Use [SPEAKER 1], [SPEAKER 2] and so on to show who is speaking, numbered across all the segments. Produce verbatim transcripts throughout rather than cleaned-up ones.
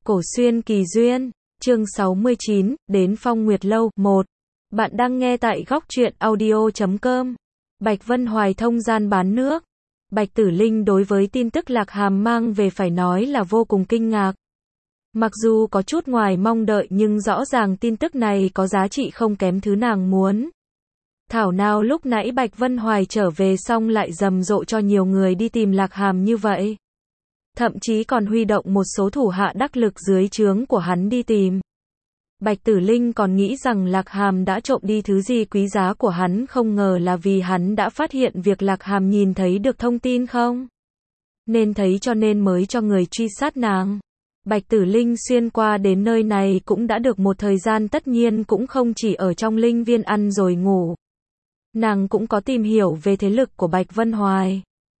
[SPEAKER 1] Cổ xuyên kỳ duyên, chương sáu mươi chín, đến Phong Nguyệt Lâu, một. Bạn đang nghe tại góc truyện audio chấm com. Bạch Vân Hoài thông gian bán nước. Bạch Tử Linh đối với tin tức Lạc Hàm mang về phải nói là vô cùng kinh ngạc. Mặc dù có chút ngoài mong đợi nhưng rõ ràng tin tức này có giá trị không kém thứ nàng muốn. Thảo nào lúc nãy Bạch Vân Hoài trở về xong lại rầm rộ cho nhiều người đi tìm Lạc Hàm như vậy. Thậm chí còn huy động một số thủ hạ đắc lực dưới trướng của hắn đi tìm. Bạch Tử Linh còn nghĩ rằng Lạc Hàm đã trộm đi thứ gì quý giá của hắn, không ngờ là vì hắn đã phát hiện việc Lạc Hàm nhìn thấy được thông tin không nên thấy cho nên mới cho người truy sát nàng. Bạch Tử Linh xuyên qua đến nơi này cũng đã được một thời gian, tất nhiên cũng không chỉ ở trong linh viên ăn rồi ngủ. Nàng cũng có tìm hiểu về thế lực của Bạch Vân Hoài.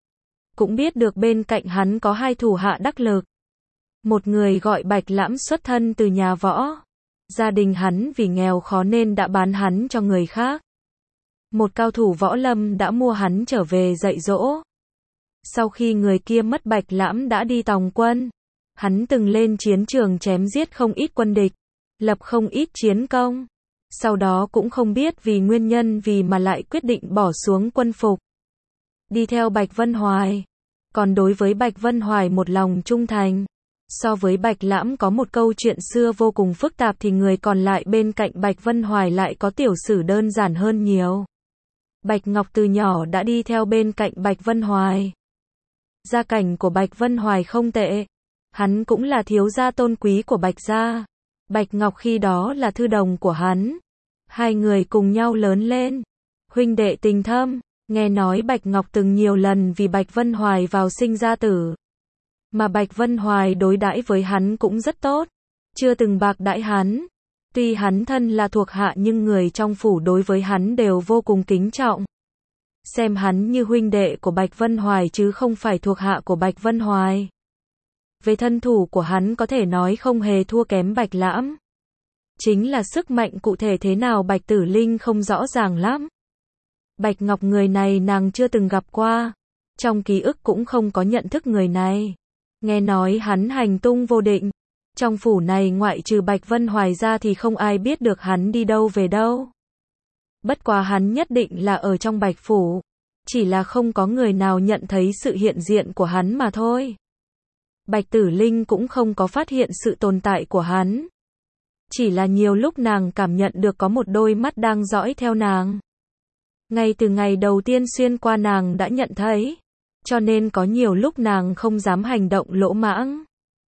[SPEAKER 1] Cũng biết được bên cạnh hắn có hai thủ hạ đắc lực. Một người gọi Bạch Lãm xuất thân từ nhà võ. Gia đình hắn vì nghèo khó nên đã bán hắn cho người khác. Một cao thủ võ lâm đã mua hắn trở về dạy dỗ. Sau khi người kia mất, Bạch Lãm đã đi tòng quân. Hắn từng lên chiến trường chém giết không ít quân địch, lập không ít chiến công. Sau đó cũng không biết vì nguyên nhân vì mà lại quyết định bỏ xuống quân phục, đi theo Bạch Vân Hoài. Còn đối với Bạch Vân Hoài một lòng trung thành. So với Bạch Lãm có một câu chuyện xưa vô cùng phức tạp thì người còn lại bên cạnh Bạch Vân Hoài lại có tiểu sử đơn giản hơn nhiều. Bạch Ngọc từ nhỏ đã đi theo bên cạnh Bạch Vân Hoài. Gia cảnh của Bạch Vân Hoài không tệ. Hắn cũng là thiếu gia tôn quý của Bạch gia. Bạch Ngọc khi đó là thư đồng của hắn. Hai người cùng nhau lớn lên. Huynh đệ tình thâm. Nghe nói Bạch Ngọc từng nhiều lần vì Bạch Vân Hoài vào sinh ra tử. Mà Bạch Vân Hoài đối đãi với hắn cũng rất tốt. Chưa từng bạc đãi hắn. Tuy hắn thân là thuộc hạ nhưng người trong phủ đối với hắn đều vô cùng kính trọng. Xem hắn như huynh đệ của Bạch Vân Hoài chứ không phải thuộc hạ của Bạch Vân Hoài. Về thân thủ của hắn có thể nói không hề thua kém Bạch Lãm. Chính là sức mạnh cụ thể thế nào Bạch Tử Linh không rõ ràng lắm. Bạch Ngọc người này nàng chưa từng gặp qua. Trong ký ức cũng không có nhận thức người này. Nghe nói hắn hành tung vô định. Trong phủ này ngoại trừ Bạch Vân Hoài ra thì không ai biết được hắn đi đâu về đâu. Bất quá hắn nhất định là ở trong Bạch phủ. Chỉ là không có người nào nhận thấy sự hiện diện của hắn mà thôi. Bạch Tử Linh cũng không có phát hiện sự tồn tại của hắn. Chỉ là nhiều lúc nàng cảm nhận được có một đôi mắt đang dõi theo nàng. Ngay từ ngày đầu tiên xuyên qua nàng đã nhận thấy. Cho nên có nhiều lúc nàng không dám hành động lỗ mãng.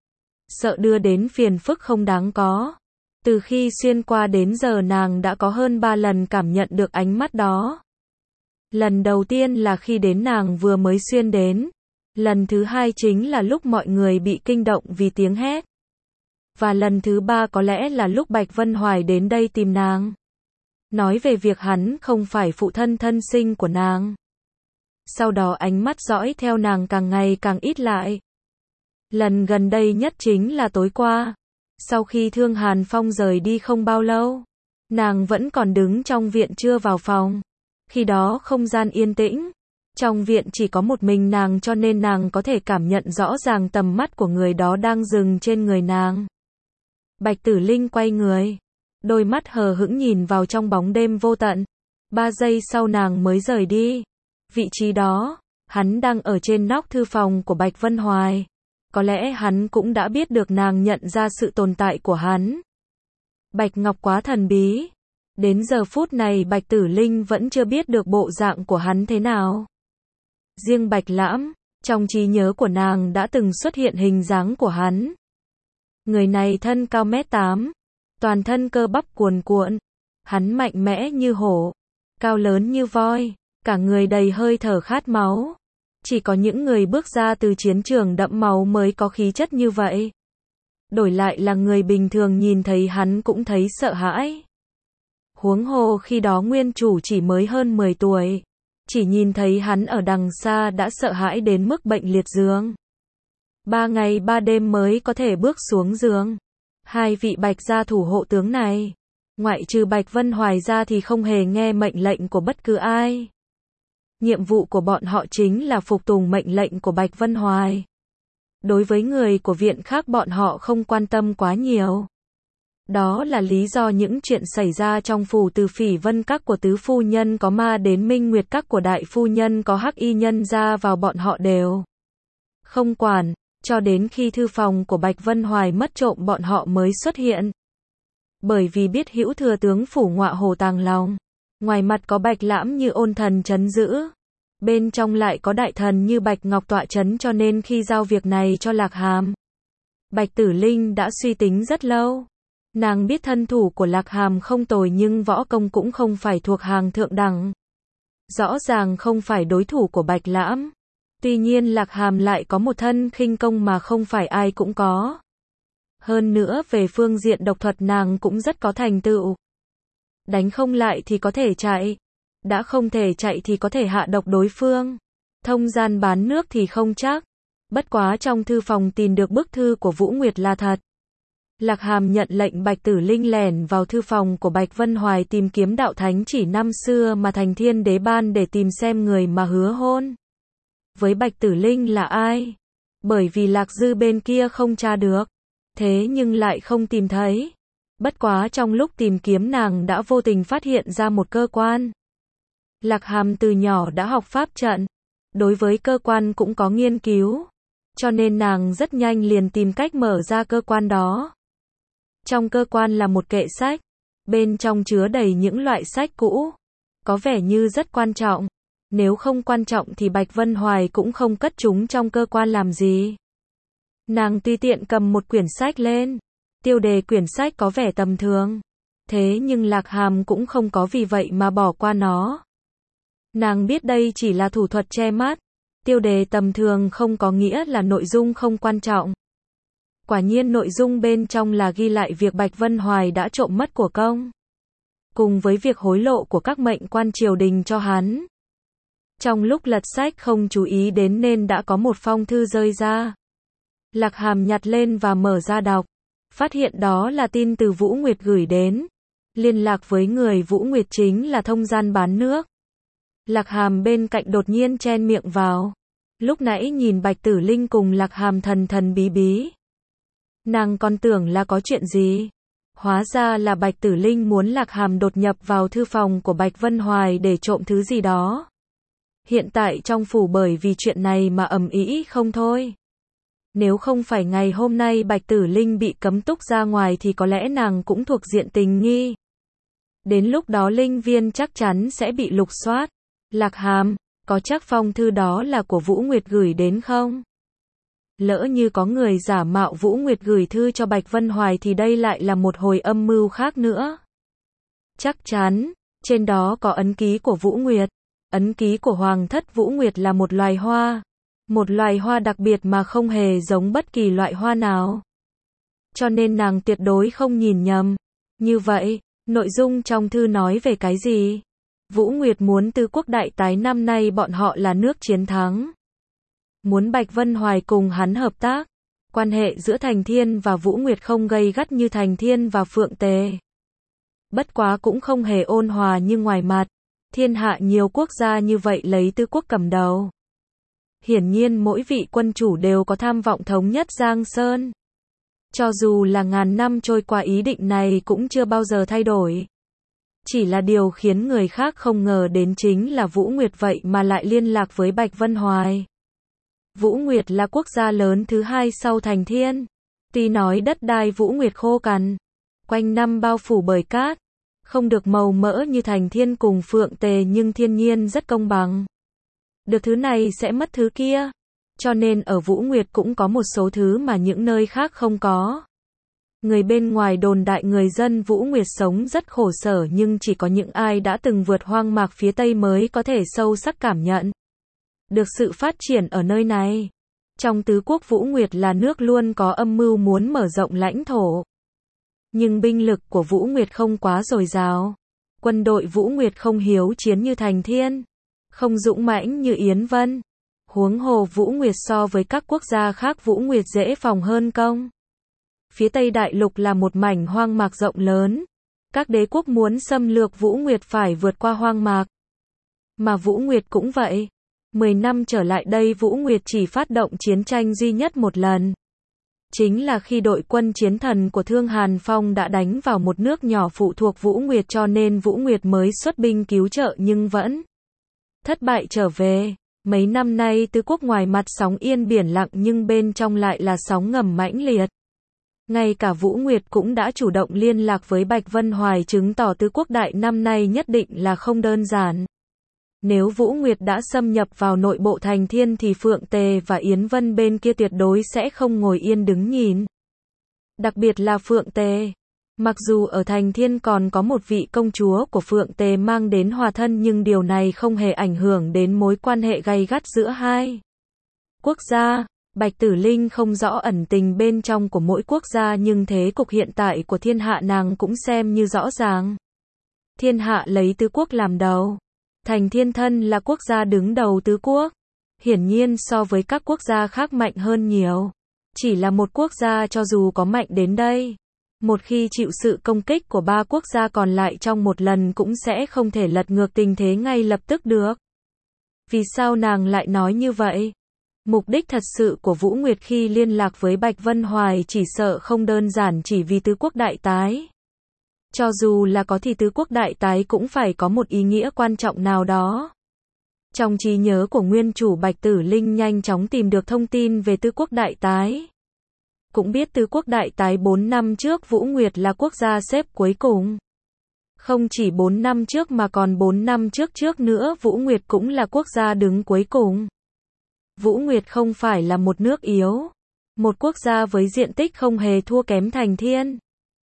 [SPEAKER 1] Sợ đưa đến phiền phức không đáng có. Từ khi xuyên qua đến giờ nàng đã có hơn ba lần cảm nhận được ánh mắt đó. Lần đầu tiên là khi đến nàng vừa mới xuyên đến. Lần thứ hai chính là lúc mọi người bị kinh động vì tiếng hét. Và lần thứ ba có lẽ là lúc Bạch Vân Hoài đến đây tìm nàng. Nói về việc hắn không phải phụ thân thân sinh của nàng. Sau đó ánh mắt dõi theo nàng càng ngày càng ít lại. Lần gần đây nhất chính là tối qua. Sau khi Thương Hàn Phong rời đi không bao lâu. Nàng vẫn còn đứng trong viện chưa vào phòng. Khi đó không gian yên tĩnh. Trong viện chỉ có một mình nàng cho nên nàng có thể cảm nhận rõ ràng tầm mắt của người đó đang dừng trên người nàng. Bạch Tử Linh quay người. Đôi mắt hờ hững nhìn vào trong bóng đêm vô tận. Ba giây sau nàng mới rời đi. Vị trí đó, hắn đang ở trên nóc thư phòng của Bạch Vân Hoài. Có lẽ hắn cũng đã biết được nàng nhận ra sự tồn tại của hắn. Bạch Ngọc quá thần bí. Đến giờ phút này Bạch Tử Linh vẫn chưa biết được bộ dạng của hắn thế nào. Riêng Bạch Lãm, trong trí nhớ của nàng đã từng xuất hiện hình dáng của hắn. Người này thân cao mét tám, toàn thân cơ bắp cuồn cuộn. Hắn mạnh mẽ như hổ, cao lớn như voi. Cả người đầy hơi thở khát máu. Chỉ có những người bước ra từ chiến trường đẫm máu mới có khí chất như vậy. Đổi lại là người bình thường nhìn thấy hắn cũng thấy sợ hãi. Huống hồ khi đó nguyên chủ chỉ mới hơn mười tuổi. Chỉ nhìn thấy hắn ở đằng xa đã sợ hãi đến mức bệnh liệt giường. Ba ngày ba đêm mới có thể bước xuống giường. Hai vị Bạch gia thủ hộ tướng này, ngoại trừ Bạch Vân Hoài ra thì không hề nghe mệnh lệnh của bất cứ ai. Nhiệm vụ của bọn họ chính là phục tùng mệnh lệnh của Bạch Vân Hoài. Đối với người của viện khác bọn họ không quan tâm quá nhiều. Đó là lý do những chuyện xảy ra trong phủ từ Phỉ Vân các của tứ phu nhân có ma đến Minh Nguyệt các của đại phu nhân có hắc y nhân ra vào bọn họ đều không quản, cho đến khi thư phòng của Bạch Vân Hoài mất trộm bọn họ mới xuất hiện. Bởi vì biết hữu thừa tướng phủ Ngọa Hổ tàng lòng, ngoài mặt có Bạch Lãm như ôn thần trấn giữ, bên trong lại có đại thần như Bạch Ngọc tọa trấn, cho nên khi giao việc này cho Lạc Hàm, Bạch Tử Linh đã suy tính rất lâu. Nàng biết thân thủ của Lạc Hàm không tồi nhưng võ công cũng không phải thuộc hàng thượng đẳng. Rõ ràng không phải đối thủ của Bạch Lãm. Tuy nhiên Lạc Hàm lại có một thân khinh công mà không phải ai cũng có. Hơn nữa về phương diện độc thuật nàng cũng rất có thành tựu. Đánh không lại thì có thể chạy. Đã không thể chạy thì có thể hạ độc đối phương. Thông gian bán nước thì không chắc. Bất quá trong thư phòng tìm được bức thư của Vũ Nguyệt là thật. Lạc Hàm nhận lệnh Bạch Tử Linh lẻn vào thư phòng của Bạch Vân Hoài tìm kiếm đạo thánh chỉ năm xưa mà Thành Thiên Đế ban để tìm xem người mà hứa hôn với Bạch Tử Linh là ai. Bởi vì Lạc Dư bên kia không tra được, thế nhưng lại không tìm thấy. Bất quá trong lúc tìm kiếm nàng đã vô tình phát hiện ra một cơ quan. Lạc Hàm từ nhỏ đã học pháp trận, đối với cơ quan cũng có nghiên cứu, cho nên nàng rất nhanh liền tìm cách mở ra cơ quan đó. Trong cơ quan là một kệ sách, bên trong chứa đầy những loại sách cũ, có vẻ như rất quan trọng. Nếu không quan trọng thì Bạch Vân Hoài cũng không cất chúng trong cơ quan làm gì. Nàng tùy tiện cầm một quyển sách lên, tiêu đề quyển sách có vẻ tầm thường, thế nhưng Lạc Hàm cũng không có vì vậy mà bỏ qua nó. Nàng biết đây chỉ là thủ thuật che mắt, tiêu đề tầm thường không có nghĩa là nội dung không quan trọng. Quả nhiên nội dung bên trong là ghi lại việc Bạch Vân Hoài đã trộm mất của công, cùng với việc hối lộ của các mệnh quan triều đình cho hắn. Trong lúc lật sách không chú ý đến nên đã có một phong thư rơi ra. Lạc Hàm nhặt lên và mở ra đọc, phát hiện đó là tin từ Vũ Nguyệt gửi đến. Liên lạc với người Vũ Nguyệt chính là thông gian bán nước. Lạc Hàm bên cạnh đột nhiên chen miệng vào. Lúc nãy nhìn Bạch Tử Linh cùng Lạc Hàm thần thần bí bí, nàng còn tưởng là có chuyện gì. Hóa ra là Bạch Tử Linh muốn Lạc Hàm đột nhập vào thư phòng của Bạch Vân Hoài để trộm thứ gì đó. Hiện tại trong phủ bởi vì chuyện này mà ầm ĩ không thôi. Nếu không phải ngày hôm nay Bạch Tử Linh bị cấm túc ra ngoài thì có lẽ nàng cũng thuộc diện tình nghi. Đến lúc đó Linh Viên chắc chắn sẽ bị lục soát. Lạc Hàm, có chắc phong thư đó là của Vũ Nguyệt gửi đến không? Lỡ như có người giả mạo Vũ Nguyệt gửi thư cho Bạch Vân Hoài thì đây lại là một hồi âm mưu khác nữa. Chắc chắn, trên đó có ấn ký của Vũ Nguyệt. Ấn ký của Hoàng thất Vũ Nguyệt là một loài hoa. Một loài hoa đặc biệt mà không hề giống bất kỳ loại hoa nào. Cho nên nàng tuyệt đối không nhìn nhầm. Như vậy, nội dung trong thư nói về cái gì? Vũ Nguyệt muốn Tứ Quốc đại tái năm nay bọn họ là nước chiến thắng. Muốn Bạch Vân Hoài cùng hắn hợp tác. Quan hệ giữa Thành Thiên và Vũ Nguyệt không gay gắt như Thành Thiên và Phượng Tề. Bất quá cũng không hề ôn hòa như ngoài mặt. Thiên hạ nhiều quốc gia như vậy lấy Tứ Quốc cầm đầu. Hiển nhiên mỗi vị quân chủ đều có tham vọng thống nhất Giang Sơn. Cho dù là ngàn năm trôi qua ý định này cũng chưa bao giờ thay đổi. Chỉ là điều khiến người khác không ngờ đến chính là Vũ Nguyệt vậy mà lại liên lạc với Bạch Vân Hoài. Vũ Nguyệt là quốc gia lớn thứ hai sau Thành Thiên. Tuy nói đất đai Vũ Nguyệt khô cằn, quanh năm bao phủ bởi cát, không được màu mỡ như Thành Thiên cùng Phượng Tề nhưng thiên nhiên rất công bằng. Được thứ này sẽ mất thứ kia. Cho nên ở Vũ Nguyệt cũng có một số thứ mà những nơi khác không có. Người bên ngoài đồn đại người dân Vũ Nguyệt sống rất khổ sở nhưng chỉ có những ai đã từng vượt hoang mạc phía Tây mới có thể sâu sắc cảm nhận được sự phát triển ở nơi này. Trong tứ quốc Vũ Nguyệt là nước luôn có âm mưu muốn mở rộng lãnh thổ. Nhưng binh lực của Vũ Nguyệt không quá dồi dào. Quân đội Vũ Nguyệt không hiếu chiến như Thành Thiên, không dũng mãnh như Yến Vân. Huống hồ Vũ Nguyệt so với các quốc gia khác Vũ Nguyệt dễ phòng hơn công. Phía Tây Đại Lục là một mảnh hoang mạc rộng lớn. Các đế quốc muốn xâm lược Vũ Nguyệt phải vượt qua hoang mạc. Mà Vũ Nguyệt cũng vậy. Mười năm trở lại đây Vũ Nguyệt chỉ phát động chiến tranh duy nhất một lần. Chính là khi đội quân chiến thần của Thương Hàn Phong đã đánh vào một nước nhỏ phụ thuộc Vũ Nguyệt cho nên Vũ Nguyệt mới xuất binh cứu trợ nhưng vẫn thất bại trở về. Mấy năm nay tứ quốc ngoài mặt sóng yên biển lặng nhưng bên trong lại là sóng ngầm mãnh liệt. Ngay cả Vũ Nguyệt cũng đã chủ động liên lạc với Bạch Vân Hoài chứng tỏ tứ quốc đại năm nay nhất định là không đơn giản. Nếu Vũ Nguyệt đã xâm nhập vào nội bộ Thành Thiên thì Phượng Tề và Yến Vân bên kia tuyệt đối sẽ không ngồi yên đứng nhìn. Đặc biệt là Phượng Tề. Mặc dù ở Thành Thiên còn có một vị công chúa của Phượng Tề mang đến hòa thân nhưng điều này không hề ảnh hưởng đến mối quan hệ gay gắt giữa hai quốc gia. Bạch Tử Linh không rõ ẩn tình bên trong của mỗi quốc gia nhưng thế cục hiện tại của thiên hạ nàng cũng xem như rõ ràng. Thiên hạ lấy tứ quốc làm đầu. Thành Thiên thân là quốc gia đứng đầu tứ quốc. Hiển nhiên so với các quốc gia khác mạnh hơn nhiều. Chỉ là một quốc gia cho dù có mạnh đến đây, một khi chịu sự công kích của ba quốc gia còn lại trong một lần cũng sẽ không thể lật ngược tình thế ngay lập tức được. Vì sao nàng lại nói như vậy? Mục đích thật sự của Vũ Nguyệt khi liên lạc với Bạch Vân Hoài chỉ sợ không đơn giản chỉ vì tứ quốc đại tái. Cho dù là có thì tứ quốc đại tái cũng phải có một ý nghĩa quan trọng nào đó. Trong trí nhớ của nguyên chủ Bạch Tử Linh nhanh chóng tìm được thông tin về tứ quốc đại tái. Cũng biết tứ quốc đại tái bốn năm trước Vũ Nguyệt là quốc gia xếp cuối cùng. Không chỉ bốn năm trước mà còn bốn năm trước trước nữa Vũ Nguyệt cũng là quốc gia đứng cuối cùng. Vũ Nguyệt không phải là một nước yếu. Một quốc gia với diện tích không hề thua kém Thành Thiên.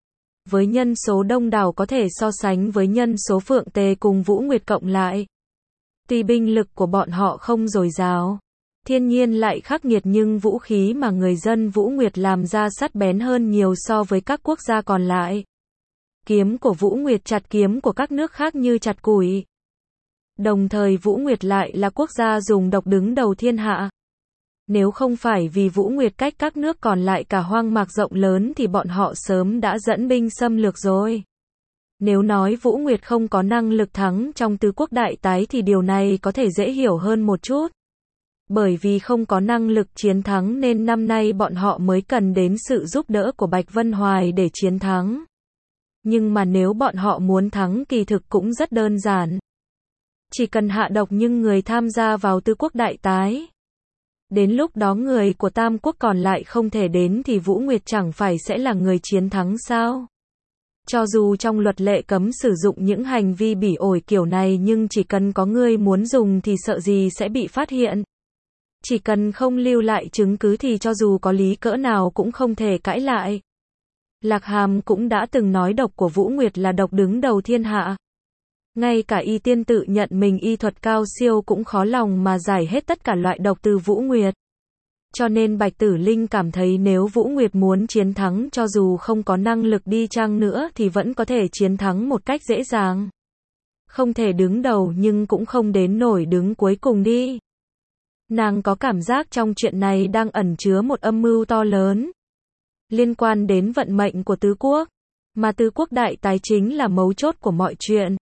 [SPEAKER 1] Với nhân số đông đảo có thể so sánh với nhân số Phượng Tề cùng Vũ Nguyệt cộng lại. Tuy binh lực của bọn họ không dồi dào, thiên nhiên lại khắc nghiệt nhưng vũ khí mà người dân Vũ Nguyệt làm ra sắc bén hơn nhiều so với các quốc gia còn lại. Kiếm của Vũ Nguyệt chặt kiếm của các nước khác như chặt củi. Đồng thời Vũ Nguyệt lại là quốc gia dùng độc đứng đầu thiên hạ. Nếu không phải vì Vũ Nguyệt cách các nước còn lại cả hoang mạc rộng lớn thì bọn họ sớm đã dẫn binh xâm lược rồi. Nếu nói Vũ Nguyệt không có năng lực thắng trong tứ quốc đại tái thì điều này có thể dễ hiểu hơn một chút. Bởi vì không có năng lực chiến thắng nên năm nay bọn họ mới cần đến sự giúp đỡ của Bạch Vân Hoài để chiến thắng. Nhưng mà nếu bọn họ muốn thắng kỳ thực cũng rất đơn giản. Chỉ cần hạ độc nhưng người tham gia vào tứ quốc đại tái. Đến lúc đó người của tam quốc còn lại không thể đến thì Vũ Nguyệt chẳng phải sẽ là người chiến thắng sao? Cho dù trong luật lệ cấm sử dụng những hành vi bỉ ổi kiểu này nhưng chỉ cần có người muốn dùng thì sợ gì sẽ bị phát hiện. Chỉ cần không lưu lại chứng cứ thì cho dù có lý cỡ nào cũng không thể cãi lại. Lạc Hàm cũng đã từng nói độc của Vũ Nguyệt là độc đứng đầu thiên hạ. Ngay cả y tiên tự nhận mình y thuật cao siêu cũng khó lòng mà giải hết tất cả loại độc từ Vũ Nguyệt. Cho nên Bạch Tử Linh cảm thấy nếu Vũ Nguyệt muốn chiến thắng cho dù không có năng lực đi chăng nữa thì vẫn có thể chiến thắng một cách dễ dàng. Không thể đứng đầu nhưng cũng không đến nổi đứng cuối cùng đi. Nàng có cảm giác trong chuyện này đang ẩn chứa một âm mưu to lớn. Liên quan đến vận mệnh của tứ quốc. Mà tứ quốc đại tái chính là mấu chốt của mọi chuyện.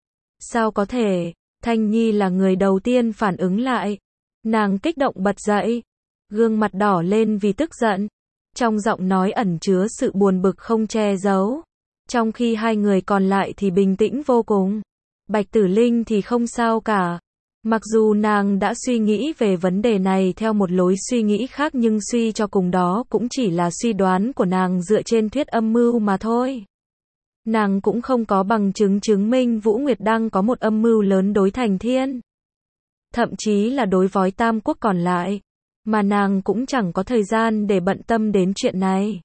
[SPEAKER 1] Sao có thể? Thanh Nhi là người đầu tiên phản ứng lại. Nàng kích động bật dậy. Gương mặt đỏ lên vì tức giận. Trong giọng nói ẩn chứa sự buồn bực không che giấu. Trong khi hai người còn lại thì bình tĩnh vô cùng. Bạch Tử Linh thì không sao cả. Mặc dù nàng đã suy nghĩ về vấn đề này theo một lối suy nghĩ khác nhưng suy cho cùng đó cũng chỉ là suy đoán của nàng dựa trên thuyết âm mưu mà thôi. Nàng cũng không có bằng chứng chứng minh Vũ Nguyệt đang có một âm mưu lớn đối Thành Thiên. Thậm chí là đối với tam quốc còn lại. Mà nàng cũng chẳng có thời gian để bận tâm đến chuyện này.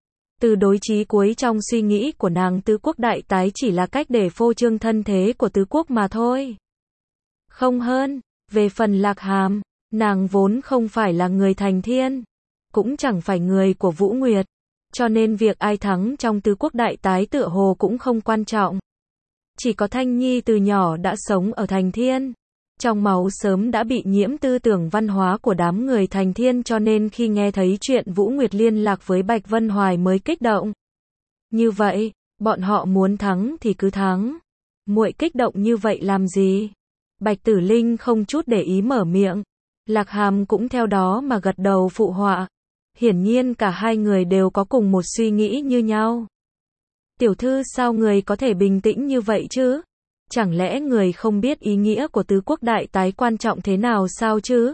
[SPEAKER 1] Từ đối chí cuối trong suy nghĩ của nàng tứ quốc đại tái chỉ là cách để phô trương thân thế của tứ quốc mà thôi. Không hơn, về phần Lạc Hàm, nàng vốn không phải là người Thành Thiên. Cũng chẳng phải người của Vũ Nguyệt. Cho nên việc ai thắng trong tứ quốc đại tái tựa hồ cũng không quan trọng. Chỉ có Thanh Nhi từ nhỏ đã sống ở Thành Thiên. Trong máu sớm đã bị nhiễm tư tưởng văn hóa của đám người Thành Thiên cho nên khi nghe thấy chuyện Vũ Nguyệt liên lạc với Bạch Vân Hoài mới kích động. Như vậy, bọn họ muốn thắng thì cứ thắng. Muội kích động như vậy làm gì? Bạch Tử Linh không chút để ý mở miệng. Lạc Hàm cũng theo đó mà gật đầu phụ họa. Hiển nhiên cả hai người đều có cùng một suy nghĩ như nhau. Tiểu thư sao người có thể bình tĩnh như vậy chứ? Chẳng lẽ người không biết ý nghĩa của tứ quốc đại tái quan trọng thế nào sao chứ?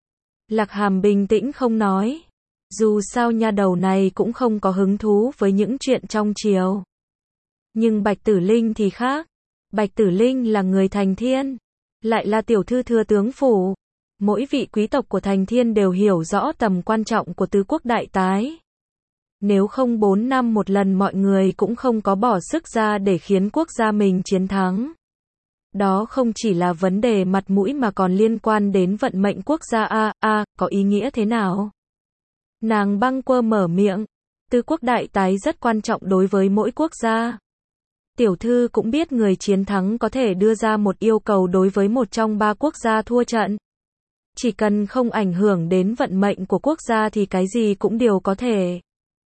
[SPEAKER 1] Lạc Hàm bình tĩnh không nói. Dù sao nha đầu này cũng không có hứng thú với những chuyện trong triều. Nhưng Bạch Tử Linh thì khác. Bạch Tử Linh là người Thành Thiên, lại là tiểu thư thừa tướng phủ. Mỗi vị quý tộc của Thành Thiên đều hiểu rõ tầm quan trọng của tứ quốc đại tái. Nếu không bốn năm một lần mọi người cũng không có bỏ sức ra để khiến quốc gia mình chiến thắng. Đó không chỉ là vấn đề mặt mũi mà còn liên quan đến vận mệnh quốc gia a a, có ý nghĩa thế nào? Nàng băng quơ mở miệng, tứ quốc đại tái rất quan trọng đối với mỗi quốc gia. Tiểu thư cũng biết người chiến thắng có thể đưa ra một yêu cầu đối với một trong ba quốc gia thua trận. Chỉ cần không ảnh hưởng đến vận mệnh của quốc gia thì cái gì cũng đều có thể.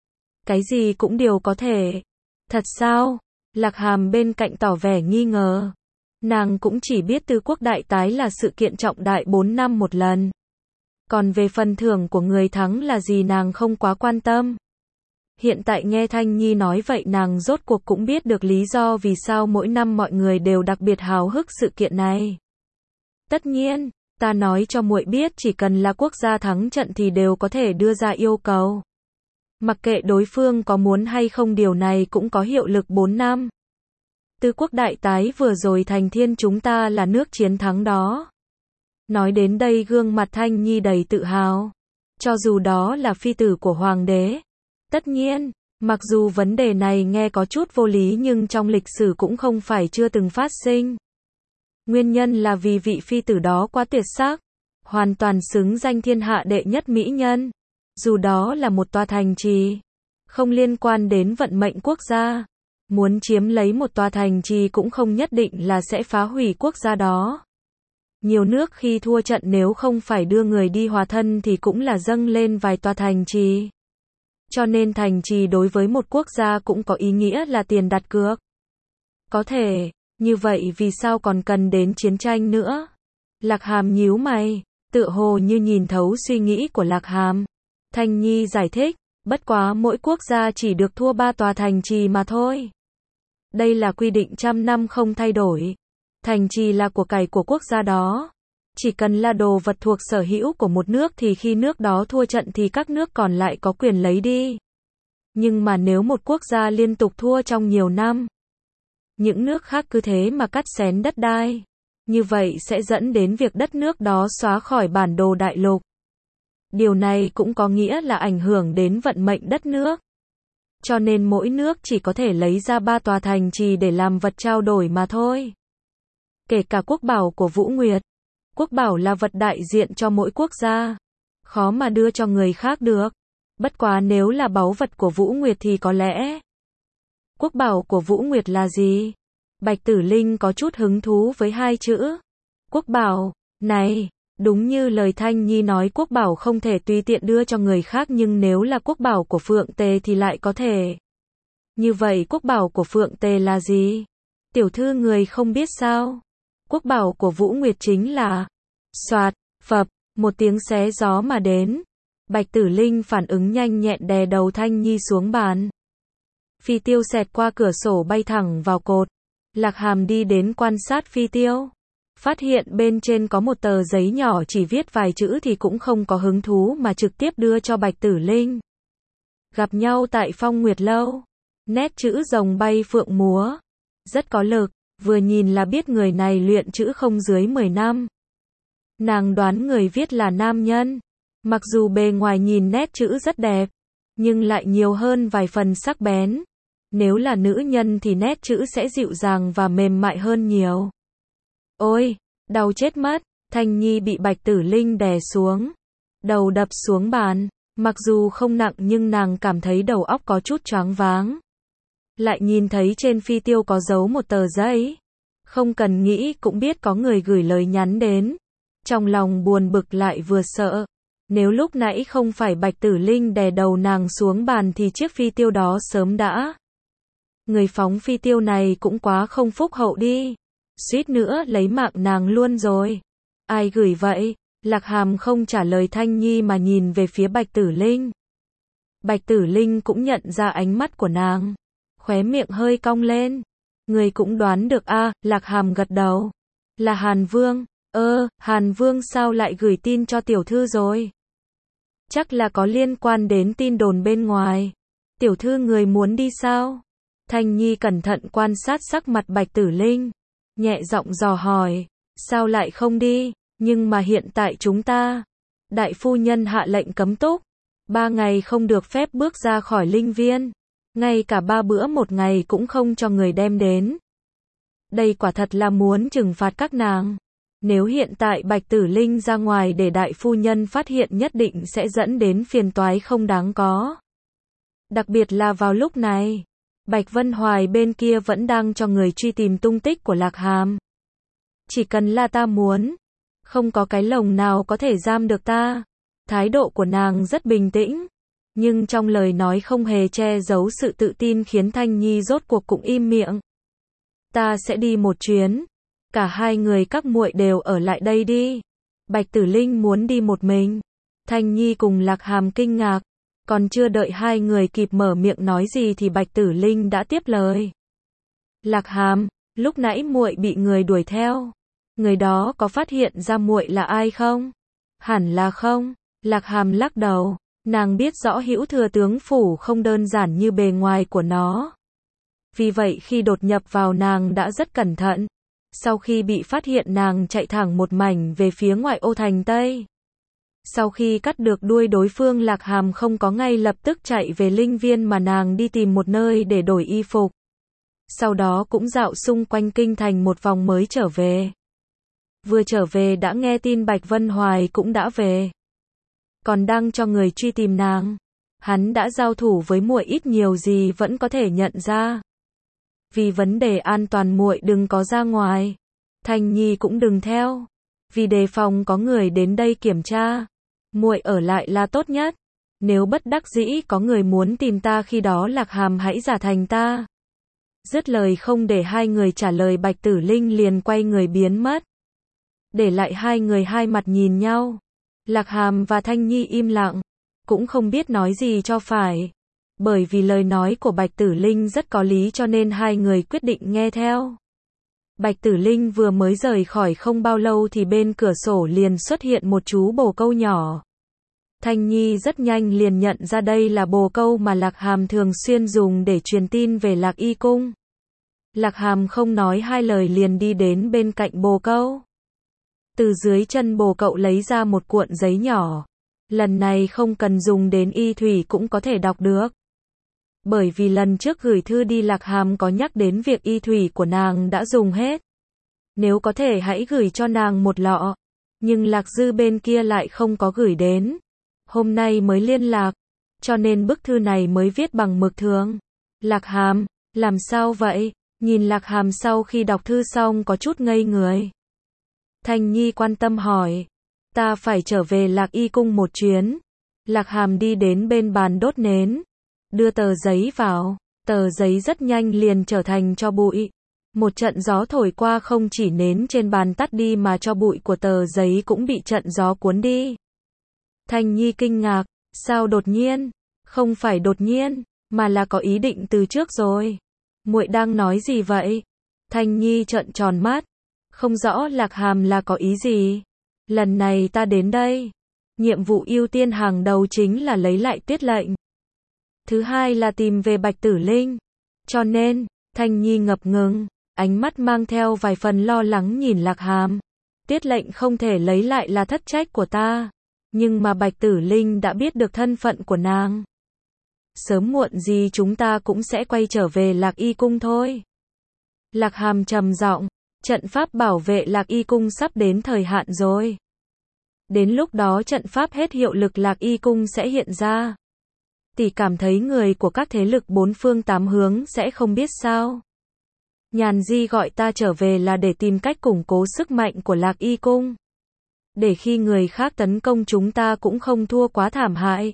[SPEAKER 1] Cái gì cũng đều có thể. Thật sao? Lạc Hàm bên cạnh tỏ vẻ nghi ngờ. Nàng cũng chỉ biết tứ quốc đại tái là sự kiện trọng đại bốn năm một lần. Còn về phần thưởng của người thắng là gì nàng không quá quan tâm. Hiện tại nghe Thanh Nhi nói vậy nàng rốt cuộc cũng biết được lý do vì sao mỗi năm mọi người đều đặc biệt háo hức sự kiện này. Tất nhiên, ta nói cho muội biết chỉ cần là quốc gia thắng trận thì đều có thể đưa ra yêu cầu. Mặc kệ đối phương có muốn hay không điều này cũng có hiệu lực bốn năm. Tứ quốc đại tái vừa rồi Thành Thiên chúng ta là nước chiến thắng đó. Nói đến đây gương mặt Thanh Nhi đầy tự hào. Cho dù đó là phi tử của hoàng đế. Tất nhiên, mặc dù vấn đề này nghe có chút vô lý nhưng trong lịch sử cũng không phải chưa từng phát sinh. Nguyên nhân là vì vị phi tử đó quá tuyệt sắc, hoàn toàn xứng danh thiên hạ đệ nhất mỹ nhân. Dù đó là một tòa thành trì, không liên quan đến vận mệnh quốc gia. Muốn chiếm lấy một tòa thành trì cũng không nhất định là sẽ phá hủy quốc gia đó. Nhiều nước khi thua trận nếu không phải đưa người đi hòa thân thì cũng là dâng lên vài tòa thành trì. Cho nên thành trì đối với một quốc gia cũng có ý nghĩa là tiền đặt cược. Có thể, như vậy vì sao còn cần đến chiến tranh nữa? Lạc Hàm nhíu mày, tựa hồ như nhìn thấu suy nghĩ của Lạc Hàm. Thanh Nhi giải thích, bất quá mỗi quốc gia chỉ được thua ba tòa thành trì mà thôi. Đây là quy định trăm năm không thay đổi. Thành trì là của cải của quốc gia đó. Chỉ cần là đồ vật thuộc sở hữu của một nước thì khi nước đó thua trận thì các nước còn lại có quyền lấy đi. Nhưng mà nếu một quốc gia liên tục thua trong nhiều năm, những nước khác cứ thế mà cắt xén đất đai, như vậy sẽ dẫn đến việc đất nước đó xóa khỏi bản đồ đại lục. Điều này cũng có nghĩa là ảnh hưởng đến vận mệnh đất nước. Cho nên mỗi nước chỉ có thể lấy ra ba tòa thành trì để làm vật trao đổi mà thôi. Kể cả quốc bảo của Vũ Nguyệt. Quốc bảo là vật đại diện cho mỗi quốc gia. Khó mà đưa cho người khác được. Bất quá nếu là báu vật của Vũ Nguyệt thì có lẽ. Quốc bảo của Vũ Nguyệt là gì? Bạch Tử Linh có chút hứng thú với hai chữ. Quốc bảo, này, đúng như lời Thanh Nhi nói quốc bảo không thể tùy tiện đưa cho người khác nhưng nếu là quốc bảo của Phượng Tề thì lại có thể. Như vậy quốc bảo của Phượng Tề là gì? Tiểu thư người không biết sao? Quốc bảo của Vũ Nguyệt chính là soạt, phập, một tiếng xé gió mà đến. Bạch Tử Linh phản ứng nhanh nhẹn đè đầu Thanh Nhi xuống bàn. Phi tiêu xẹt qua cửa sổ bay thẳng vào cột. Lạc Hàm đi đến quan sát phi tiêu. Phát hiện bên trên có một tờ giấy nhỏ chỉ viết vài chữ thì cũng không có hứng thú mà trực tiếp đưa cho Bạch Tử Linh. Gặp nhau tại Phong Nguyệt Lâu. Nét chữ rồng bay phượng múa. Rất có lực, vừa nhìn là biết người này luyện chữ không dưới mười năm. Nàng đoán người viết là nam nhân. Mặc dù bề ngoài nhìn nét chữ rất đẹp, nhưng lại nhiều hơn vài phần sắc bén. Nếu là nữ nhân thì nét chữ sẽ dịu dàng và mềm mại hơn nhiều. Ôi, đau chết mất, Thanh Nhi bị Bạch Tử Linh đè xuống. Đầu đập xuống bàn, mặc dù không nặng nhưng nàng cảm thấy đầu óc có chút choáng váng. Lại nhìn thấy trên phi tiêu có dấu một tờ giấy. Không cần nghĩ cũng biết có người gửi lời nhắn đến. Trong lòng buồn bực lại vừa sợ. Nếu lúc nãy không phải Bạch Tử Linh đè đầu nàng xuống bàn thì chiếc phi tiêu đó sớm đã. Người phóng phi tiêu này cũng quá không phúc hậu đi. suýt nữa lấy mạng nàng luôn rồi. Ai gửi vậy? Lạc Hàm không trả lời Thanh Nhi mà nhìn về phía Bạch Tử Linh. Bạch Tử Linh cũng nhận ra ánh mắt của nàng, khóe miệng hơi cong lên. Người cũng đoán được a, à, Lạc Hàm gật đầu. Là Hàn Vương. Ơ, Hàn Vương sao lại gửi tin cho tiểu thư rồi? Chắc là có liên quan đến tin đồn bên ngoài. Tiểu thư người muốn đi sao? Thanh Nhi cẩn thận quan sát sắc mặt Bạch Tử Linh, nhẹ giọng dò hỏi, sao lại không đi? Nhưng mà hiện tại chúng ta, đại phu nhân hạ lệnh cấm túc, ba ngày không được phép bước ra khỏi linh viên, ngay cả ba bữa một ngày cũng không cho người đem đến. Đây quả thật là muốn trừng phạt các nàng. Nếu hiện tại Bạch Tử Linh ra ngoài để đại phu nhân phát hiện nhất định sẽ dẫn đến phiền toái không đáng có. Đặc biệt là vào lúc này, Bạch Vân Hoài bên kia vẫn đang cho người truy tìm tung tích của Lạc Hàm. Chỉ cần là ta muốn, không có cái lồng nào có thể giam được ta. Thái độ của nàng rất bình tĩnh, nhưng trong lời nói không hề che giấu sự tự tin khiến Thanh Nhi rốt cuộc cũng im miệng. Ta sẽ đi một chuyến. Cả hai người các muội đều ở lại đây đi. Bạch Tử Linh muốn đi một mình. Thanh Nhi cùng Lạc Hàm kinh ngạc, còn chưa đợi hai người kịp mở miệng nói gì thì Bạch Tử Linh đã tiếp lời. Lạc Hàm, lúc nãy muội bị người đuổi theo. Người đó có phát hiện ra muội là ai không? Hẳn là không. Lạc Hàm lắc đầu, nàng biết rõ Hữu Thừa tướng phủ không đơn giản như bề ngoài của nó. Vì vậy khi đột nhập vào nàng đã rất cẩn thận. Sau khi bị phát hiện nàng chạy thẳng một mảnh về phía ngoại ô thành Tây. Sau khi cắt được đuôi đối phương, Lạc Hàm không có ngay lập tức chạy về linh viên mà nàng đi tìm một nơi để đổi y phục. Sau đó cũng dạo xung quanh kinh thành một vòng mới trở về. Vừa trở về đã nghe tin Bạch Vân Hoài cũng đã về. Còn đang cho người truy tìm nàng. Hắn đã giao thủ với muội, ít nhiều gì vẫn có thể nhận ra. Vì vấn đề an toàn muội đừng có ra ngoài. Thanh Nhi cũng đừng theo. Vì đề phòng có người đến đây kiểm tra. Muội ở lại là tốt nhất. Nếu bất đắc dĩ có người muốn tìm ta khi đó Lạc Hàm hãy giả thành ta. Dứt lời không để hai người trả lời, Bạch Tử Linh liền quay người biến mất. Để lại hai người hai mặt nhìn nhau. Lạc Hàm và Thanh Nhi im lặng, cũng không biết nói gì cho phải. Bởi vì lời nói của Bạch Tử Linh rất có lý cho nên hai người quyết định nghe theo. Bạch Tử Linh vừa mới rời khỏi không bao lâu thì bên cửa sổ liền xuất hiện một chú bồ câu nhỏ. Thanh Nhi rất nhanh liền nhận ra đây là bồ câu mà Lạc Hàm thường xuyên dùng để truyền tin về Lạc Y Cung. Lạc Hàm không nói hai lời liền đi đến bên cạnh bồ câu. Từ dưới chân bồ cậu lấy ra một cuộn giấy nhỏ. Lần này không cần dùng đến y thủy cũng có thể đọc được. Bởi vì lần trước gửi thư đi Lạc Hàm có nhắc đến việc y thủy của nàng đã dùng hết. Nếu có thể hãy gửi cho nàng một lọ. Nhưng Lạc Dư bên kia lại không có gửi đến. Hôm nay mới liên lạc. Cho nên bức thư này mới viết bằng mực thường. Lạc Hàm, làm sao vậy? Nhìn Lạc Hàm sau khi đọc thư xong có chút ngây người. Thanh Nhi quan tâm hỏi. Ta phải trở về Lạc Y Cung một chuyến. Lạc Hàm đi đến bên bàn đốt nến. Đưa tờ giấy vào. Tờ giấy rất nhanh liền trở thành tro bụi. Một trận gió thổi qua không chỉ nến trên bàn tắt đi mà tro bụi của tờ giấy cũng bị trận gió cuốn đi. Thanh Nhi kinh ngạc. Sao đột nhiên? Không phải đột nhiên, mà là có ý định từ trước rồi. Muội đang nói gì vậy? Thanh Nhi trợn tròn mắt. Không rõ Lạc Hàm là có ý gì. Lần này ta đến đây. Nhiệm vụ ưu tiên hàng đầu chính là lấy lại tiết lệnh. Thứ hai là tìm về Bạch Tử Linh. Cho nên, Thanh Nhi ngập ngừng, ánh mắt mang theo vài phần lo lắng nhìn Lạc Hàm. Tiết lệnh không thể lấy lại là thất trách của ta. Nhưng mà Bạch Tử Linh đã biết được thân phận của nàng. Sớm muộn gì chúng ta cũng sẽ quay trở về Lạc Y Cung thôi. Lạc Hàm trầm giọng. Trận pháp bảo vệ Lạc Y Cung sắp đến thời hạn rồi. Đến lúc đó trận pháp hết hiệu lực Lạc Y Cung sẽ hiện ra. Tỷ cảm thấy người của các thế lực bốn phương tám hướng sẽ không biết sao. Nhàn Di gọi ta trở về là để tìm cách củng cố sức mạnh của Lạc Y Cung. Để khi người khác tấn công chúng ta cũng không thua quá thảm hại.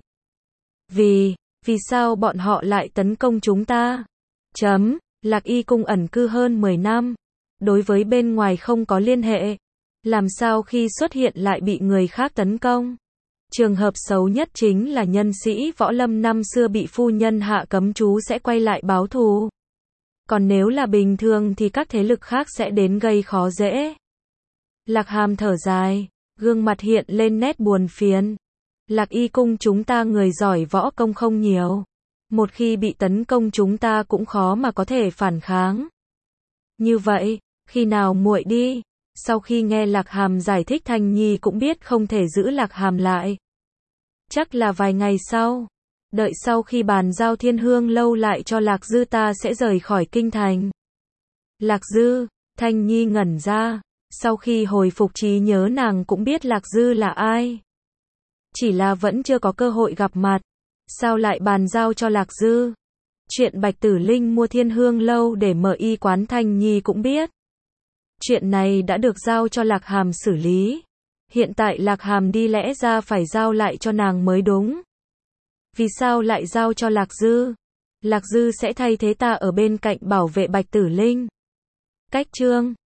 [SPEAKER 1] Vì, vì sao bọn họ lại tấn công chúng ta? Chấm, Lạc Y Cung ẩn cư hơn mười năm. đối với bên ngoài không có liên hệ. Làm sao khi xuất hiện lại bị người khác tấn công? Trường hợp xấu nhất chính là nhân sĩ võ lâm năm xưa bị phu nhân hạ cấm chú sẽ quay lại báo thù. Còn nếu là bình thường thì các thế lực khác sẽ đến gây khó dễ. Lạc Hàm thở dài, gương mặt hiện lên nét buồn phiền. Lạc Y cung chúng ta người giỏi võ công không nhiều. Một khi bị tấn công chúng ta cũng khó mà có thể phản kháng. Như vậy, khi nào muội đi? Sau khi nghe Lạc Hàm giải thích Thanh Nhi cũng biết không thể giữ Lạc Hàm lại. Chắc là vài ngày sau. Đợi sau khi bàn giao Thiên Hương lâu lại cho Lạc Dư ta sẽ rời khỏi kinh thành. Lạc Dư, Thanh Nhi ngẩn ra. Sau khi hồi phục trí nhớ nàng cũng biết Lạc Dư là ai. Chỉ là vẫn chưa có cơ hội gặp mặt. Sao lại bàn giao cho Lạc Dư? Chuyện Bạch Tử Linh mua Thiên Hương lâu để mở y quán Thanh Nhi cũng biết. Chuyện này đã được giao cho Lạc Hàm xử lý. Hiện tại Lạc Hàm đi lẽ ra phải giao lại cho nàng mới đúng. Vì sao lại giao cho Lạc Dư? Lạc Dư sẽ thay thế ta ở bên cạnh bảo vệ Bạch Tử Linh. Cách chương